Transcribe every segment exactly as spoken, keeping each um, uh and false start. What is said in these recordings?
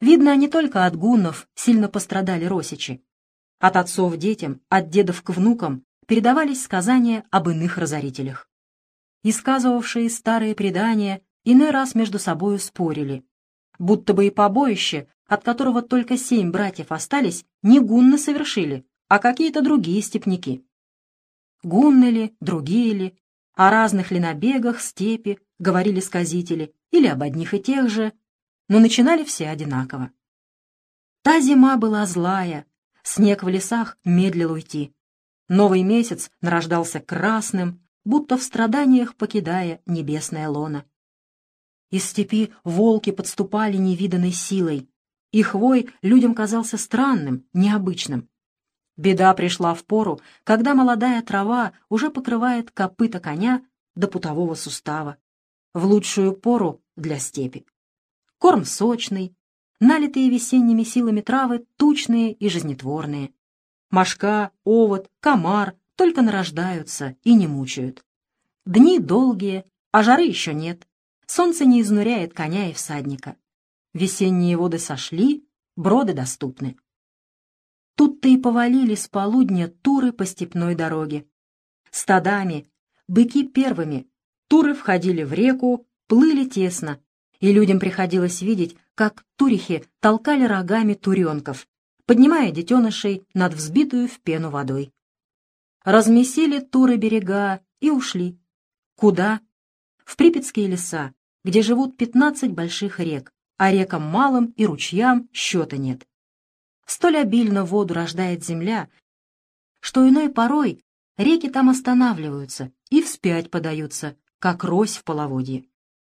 Видно, не только от гуннов сильно пострадали росичи. От отцов детям, от дедов к внукам передавались сказания об иных разорителях. И сказывавшие старые предания иной раз между собою спорили, будто бы и побоище, от которого только семь братьев остались, не гунны совершили, а какие-то другие степняки. Гунны ли, другие ли, о разных ли набегах степи говорили сказители, или об одних и тех же, но начинали все одинаково. Та зима была злая, снег в лесах медлил уйти. Новый месяц нарождался красным, будто в страданиях покидая небесное лоно. Из степи волки подступали невиданной силой. Их вой людям казался странным, необычным. Беда пришла в пору, когда молодая трава уже покрывает копыта коня до путового сустава. В лучшую пору для степи. Корм сочный, налитые весенними силами травы тучные и жизнетворные. Мошка, овод, комар только нарождаются и не мучают. Дни долгие, а жары еще нет. Солнце не изнуряет коня и всадника. Весенние воды сошли, броды доступны. Тут-то и повалили с полудня туры по степной дороге. Стадами, быки первыми, туры входили в реку, плыли тесно, и людям приходилось видеть, как турихи толкали рогами туренков, поднимая детенышей над взбитую в пену водой. Размесили туры берега и ушли. Куда? В припятские леса, где живут пятнадцать больших рек, а рекам малым и ручьям счета нет. Столь обильно воду рождает земля, что иной порой реки там останавливаются и вспять подаются, как рось в половодье.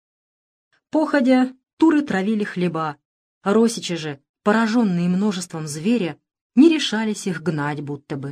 Походя, туры травили хлеба, росичи же, пораженные множеством зверя, не решались их гнать будто бы.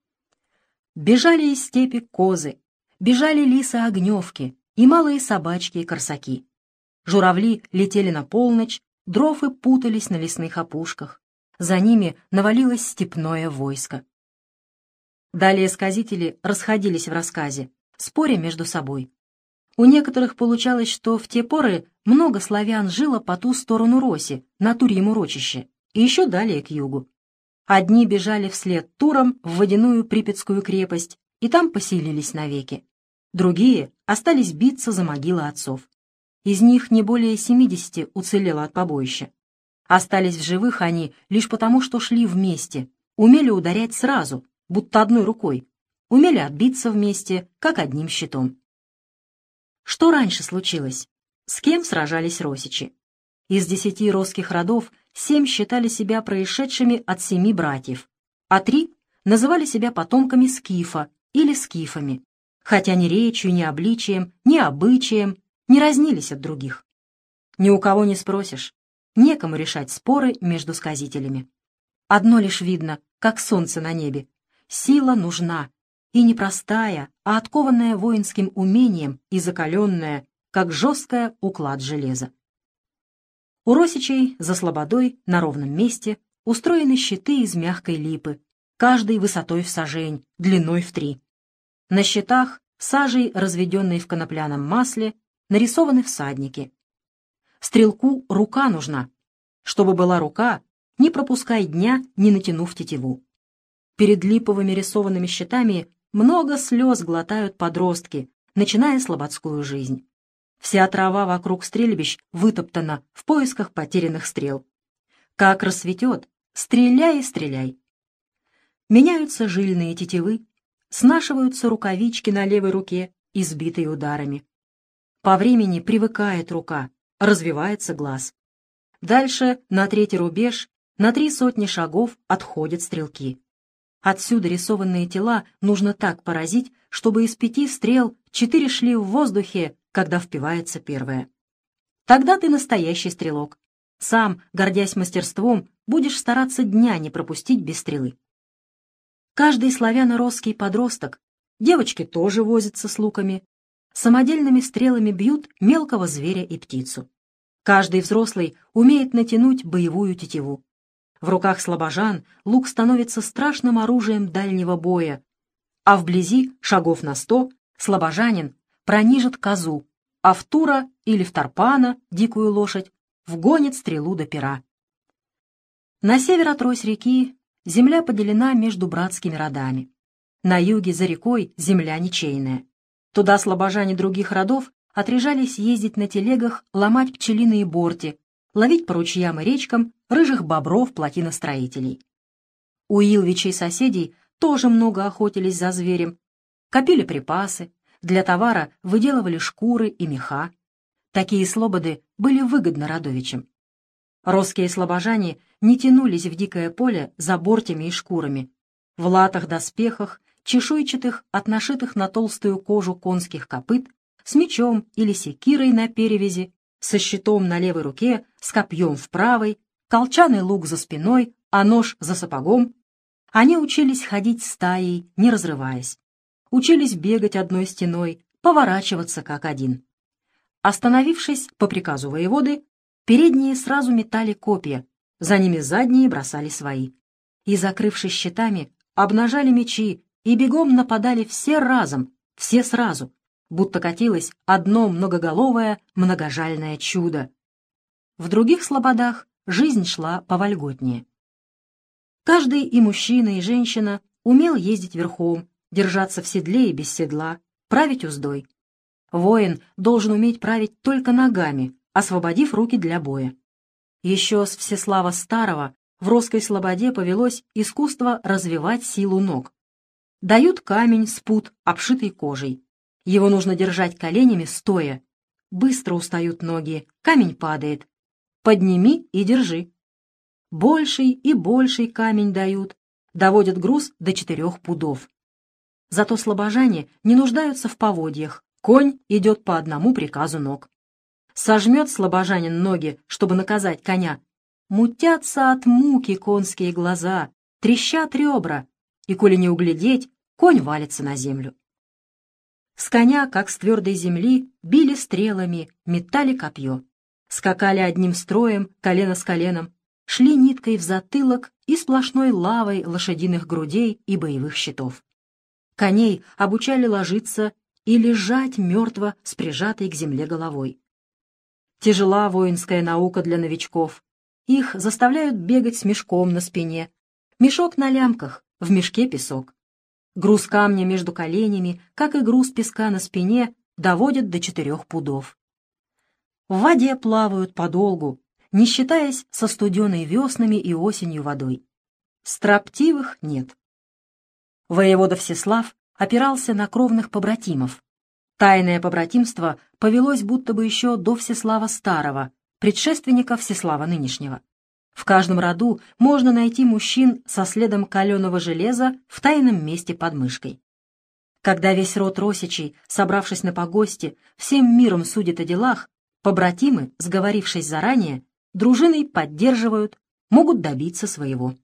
Бежали из степи козы, бежали лисы-огневки и малые собачки и корсаки. Журавли летели на полночь, дровы путались на лесных опушках. За ними навалилось степное войско. Далее сказители расходились в рассказе, споря между собой. У некоторых получалось, что в те поры много славян жило по ту сторону Роси, на Турьем урочище, и еще далее к югу. Одни бежали вслед турам в водяную Припятскую крепость, и там поселились навеки. Другие остались биться за могилы отцов. Из них не более семидесяти уцелело от побоища. Остались в живых они лишь потому, что шли вместе, умели ударять сразу, будто одной рукой, умели отбиться вместе, как одним щитом. Что раньше случилось? С кем сражались росичи? Из десяти росских родов семь считали себя происшедшими от семи братьев, а три называли себя потомками Скифа или скифами, хотя ни речью, ни обличием, ни обычаем не разнились от других. Ни у кого не спросишь, некому решать споры между сказителями. Одно лишь видно, как солнце на небе. Сила нужна, и не простая, а откованная воинским умением и закаленная, как жесткая уклад железа. У росичей за слободой на ровном месте устроены щиты из мягкой липы, каждый высотой в сажень, длиной в три. На щитах, сажей, разведенной в конопляном масле, нарисованы всадники. Стрелку рука нужна. Чтобы была рука, не пропускай дня, не натянув тетиву. Перед липовыми рисованными щитами много слез глотают подростки, начиная слободскую жизнь. Вся трава вокруг стрельбищ вытоптана в поисках потерянных стрел. Как рассветет, стреляй и стреляй. Меняются жильные тетивы, снашиваются рукавички на левой руке, избитые ударами. По времени привыкает рука, развивается глаз. Дальше на третий рубеж, на три сотни шагов отходят стрелки. Отсюда рисованные тела нужно так поразить, чтобы из пяти стрел четыре шли в воздухе, когда впивается первая. Тогда ты настоящий стрелок. Сам, гордясь мастерством, будешь стараться дня не пропустить без стрелы. Каждый славяно-росский подросток, девочки тоже возятся с луками, самодельными стрелами бьют мелкого зверя и птицу. Каждый взрослый умеет натянуть боевую тетиву. В руках слабожан лук становится страшным оружием дальнего боя, а вблизи, шагов на сто, слабожанин пронижит козу, а в тура или в тарпана, дикую лошадь, вгонит стрелу до пера. На север от Рось-реки земля поделена между братскими родами. На юге за рекой земля ничейная. Туда слобожане других родов отряжались ездить на телегах, ломать пчелиные борти, ловить по ручьям и речкам рыжих бобров плотиностроителей. У Илвичей соседей тоже много охотились за зверем, копили припасы, для товара выделывали шкуры и меха. Такие слободы были выгодны родовичам. Росские слобожане не тянулись в дикое поле за бортями и шкурами. В латах-доспехах, чешуйчатых, от нашитых на толстую кожу конских копыт, с мечом или секирой на перевязи, со щитом на левой руке, с копьем в правой, колчаный лук за спиной, а нож за сапогом, они учились ходить стаей, не разрываясь. Учились бегать одной стеной, поворачиваться как один. Остановившись по приказу воеводы, передние сразу метали копья, за ними задние бросали свои. И, закрывшись щитами, обнажали мечи и бегом нападали все разом, все сразу, будто катилось одно многоголовое многожальное чудо. В других слободах жизнь шла повольготнее. Каждый и мужчина, и женщина умел ездить верхом, держаться в седле и без седла, править уздой. Воин должен уметь править только ногами, освободив руки для боя. Еще с Всеслава Старого в Росской слободе повелось искусство развивать силу ног. Дают камень с пут, обшитый кожей. Его нужно держать коленями стоя. Быстро устают ноги, камень падает. Подними и держи. Больший и больший камень дают, доводят груз до четырех пудов. Зато слобожане не нуждаются в поводьях, конь идет по одному приказу ног. Сожмет слобожанин ноги, чтобы наказать коня. Мутятся от муки конские глаза, трещат ребра, и, коли не углядеть, конь валится на землю. С коня, как с твердой земли, били стрелами, метали копье. Скакали одним строем, колено с коленом, шли ниткой в затылок и сплошной лавой лошадиных грудей и боевых щитов. Коней обучали ложиться и лежать мертво с прижатой к земле головой. Тяжела воинская наука для новичков. Их заставляют бегать с мешком на спине. Мешок на лямках, в мешке песок. Груз камня между коленями, как и груз песка на спине, доводят до четырех пудов. В воде плавают подолгу, не считаясь со студеной веснами и осенью водой. Строптивых нет. Воевода Всеслав опирался на кровных побратимов. Тайное побратимство повелось будто бы еще до Всеслава Старого, предшественника Всеслава нынешнего. В каждом роду можно найти мужчин со следом каленого железа в тайном месте под мышкой. Когда весь род Росичей, собравшись на погосте, всем миром судит о делах, побратимы, сговорившись заранее, дружиной поддерживают, могут добиться своего.